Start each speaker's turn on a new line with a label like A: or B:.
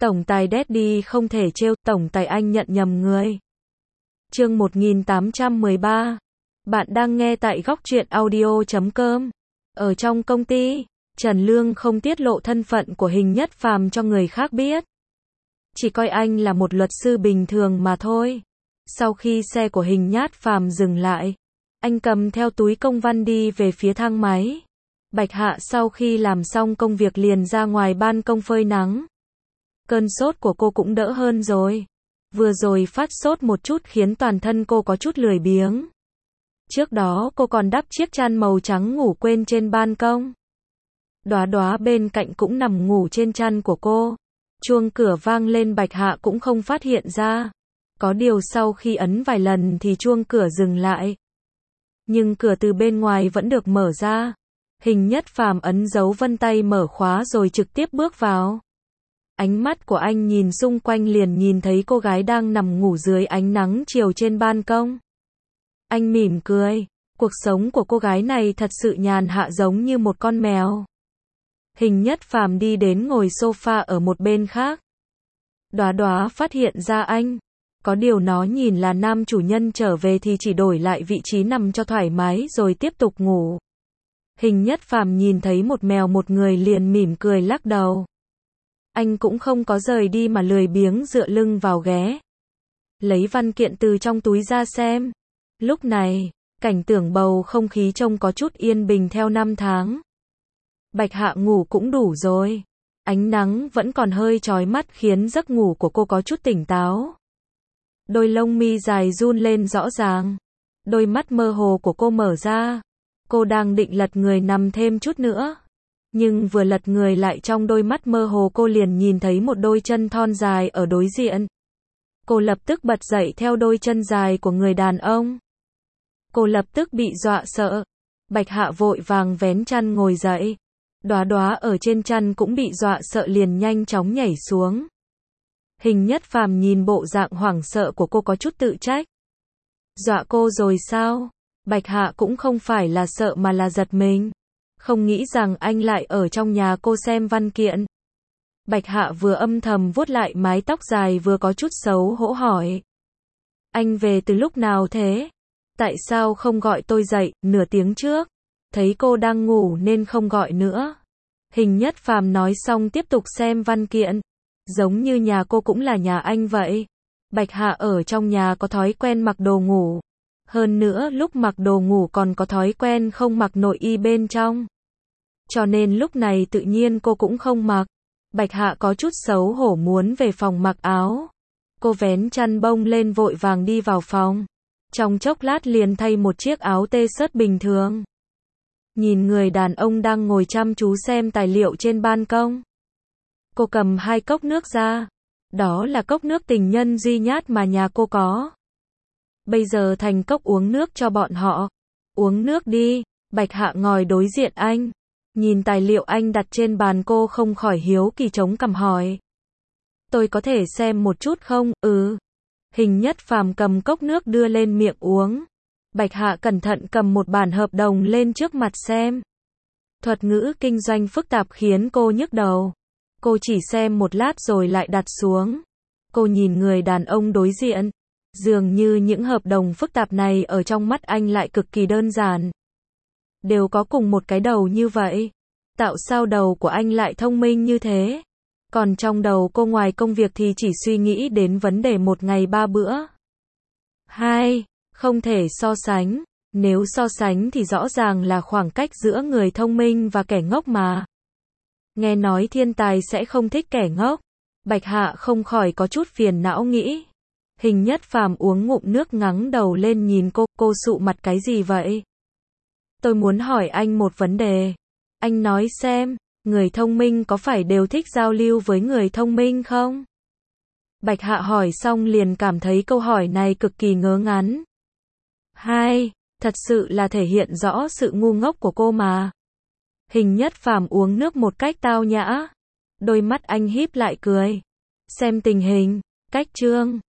A: Tổng tài Daddy không thể trêu, tổng tài anh nhận nhầm người. Chương 1813. Bạn đang nghe tại góc truyện audio.com. Ở trong công ty, Trần Lương không tiết lộ thân phận của Hình Nhất Phàm cho người khác biết. Chỉ coi anh là một luật sư bình thường mà thôi. Sau khi xe của Hình Nhất Phàm dừng lại, anh cầm theo túi công văn đi về phía thang máy. Bạch Hạ sau khi làm xong công việc liền ra ngoài ban công phơi nắng. Cơn sốt của cô cũng đỡ hơn rồi. Vừa rồi phát sốt một chút khiến toàn thân cô có chút lười biếng. Trước đó cô còn đắp chiếc chăn màu trắng ngủ quên trên ban công. Đóa Đóa bên cạnh cũng nằm ngủ trên chăn của cô. Chuông cửa vang lên, Bạch Hạ cũng không phát hiện ra. Có điều sau khi ấn vài lần thì chuông cửa dừng lại. Nhưng cửa từ bên ngoài vẫn được mở ra. Hình Nhất Phàm ấn dấu vân tay mở khóa rồi trực tiếp bước vào. Ánh mắt của anh nhìn xung quanh liền nhìn thấy cô gái đang nằm ngủ dưới ánh nắng chiều trên ban công. Anh mỉm cười, cuộc sống của cô gái này thật sự nhàn hạ giống như một con mèo. Hình Nhất Phàm đi đến ngồi sofa ở một bên khác. Đóa Đóa phát hiện ra anh. Có điều nó nhìn là nam chủ nhân trở về thì chỉ đổi lại vị trí nằm cho thoải mái rồi tiếp tục ngủ. Hình Nhất Phàm nhìn thấy một mèo một người liền mỉm cười lắc đầu. Anh cũng không có rời đi mà lười biếng dựa lưng vào ghế. Lấy văn kiện từ trong túi ra xem. Lúc này, cảnh tượng bầu không khí trông có chút yên bình theo năm tháng. Bạch Hạ ngủ cũng đủ rồi. Ánh nắng vẫn còn hơi chói mắt khiến giấc ngủ của cô có chút tỉnh táo. Đôi lông mi dài run lên rõ ràng. Đôi mắt mơ hồ của cô mở ra. Cô đang định lật người nằm thêm chút nữa. Nhưng vừa lật người lại trong đôi mắt mơ hồ cô liền nhìn thấy một đôi chân thon dài ở đối diện. Cô lập tức bật dậy theo đôi chân dài của người đàn ông. Cô lập tức bị dọa sợ. Bạch Hạ vội vàng vén chăn ngồi dậy. Đóa Đóa ở trên chăn cũng bị dọa sợ liền nhanh chóng nhảy xuống. Hình Nhất Phàm nhìn bộ dạng hoảng sợ của cô có chút tự trách. Dọa cô rồi sao? Bạch Hạ cũng không phải là sợ mà là giật mình. Không nghĩ rằng anh lại ở trong nhà cô xem văn kiện. Bạch Hạ vừa âm thầm vuốt lại mái tóc dài vừa có chút xấu hổ hỏi. Anh về từ lúc nào thế? Tại sao không gọi tôi dậy, nửa tiếng trước? Thấy cô đang ngủ nên không gọi nữa. Hình Nhất Phàm nói xong tiếp tục xem văn kiện. Giống như nhà cô cũng là nhà anh vậy. Bạch Hạ ở trong nhà có thói quen mặc đồ ngủ. Hơn nữa lúc mặc đồ ngủ còn có thói quen không mặc nội y bên trong. Cho nên lúc này tự nhiên cô cũng không mặc. Bạch Hạ có chút xấu hổ muốn về phòng mặc áo. Cô vén chăn bông lên vội vàng đi vào phòng. Trong chốc lát liền thay một chiếc áo t-shirt bình thường. Nhìn người đàn ông đang ngồi chăm chú xem tài liệu trên ban công. Cô cầm 2 cốc nước ra. Đó là cốc nước tình nhân duy nhất mà nhà cô có. Bây giờ thành cốc uống nước cho bọn họ. Uống nước đi. Bạch Hạ ngồi đối diện anh. Nhìn tài liệu anh đặt trên bàn cô không khỏi hiếu kỳ chống cằm hỏi. Tôi có thể xem một chút không? Ừ. Hình Nhất Phàm cầm cốc nước đưa lên miệng uống. Bạch Hạ cẩn thận cầm một bản hợp đồng lên trước mặt xem. Thuật ngữ kinh doanh phức tạp khiến cô nhức đầu. Cô chỉ xem một lát rồi lại đặt xuống. Cô nhìn người đàn ông đối diện. Dường như những hợp đồng phức tạp này ở trong mắt anh lại cực kỳ đơn giản. Đều có cùng một cái đầu như vậy. Tạo sao đầu của anh lại thông minh như thế? Còn trong đầu cô ngoài công việc thì chỉ suy nghĩ đến vấn đề một ngày 3 bữa. 2. Không thể so sánh. Nếu so sánh thì rõ ràng là khoảng cách giữa người thông minh và kẻ ngốc mà. Nghe nói thiên tài sẽ không thích kẻ ngốc. Bạch Hạ không khỏi có chút phiền não nghĩ. Hình Nhất Phàm uống ngụm nước ngẩng đầu lên nhìn cô sụ mặt cái gì vậy? Tôi muốn hỏi anh một vấn đề. Anh nói xem, người thông minh có phải đều thích giao lưu với người thông minh không? Bạch Hạ hỏi xong liền cảm thấy câu hỏi này cực kỳ ngớ ngẩn. 2. Thật sự là thể hiện rõ sự ngu ngốc của cô mà. Hình Nhất Phàm uống nước một cách tao nhã. Đôi mắt anh híp lại cười. Xem tình hình, cách chương.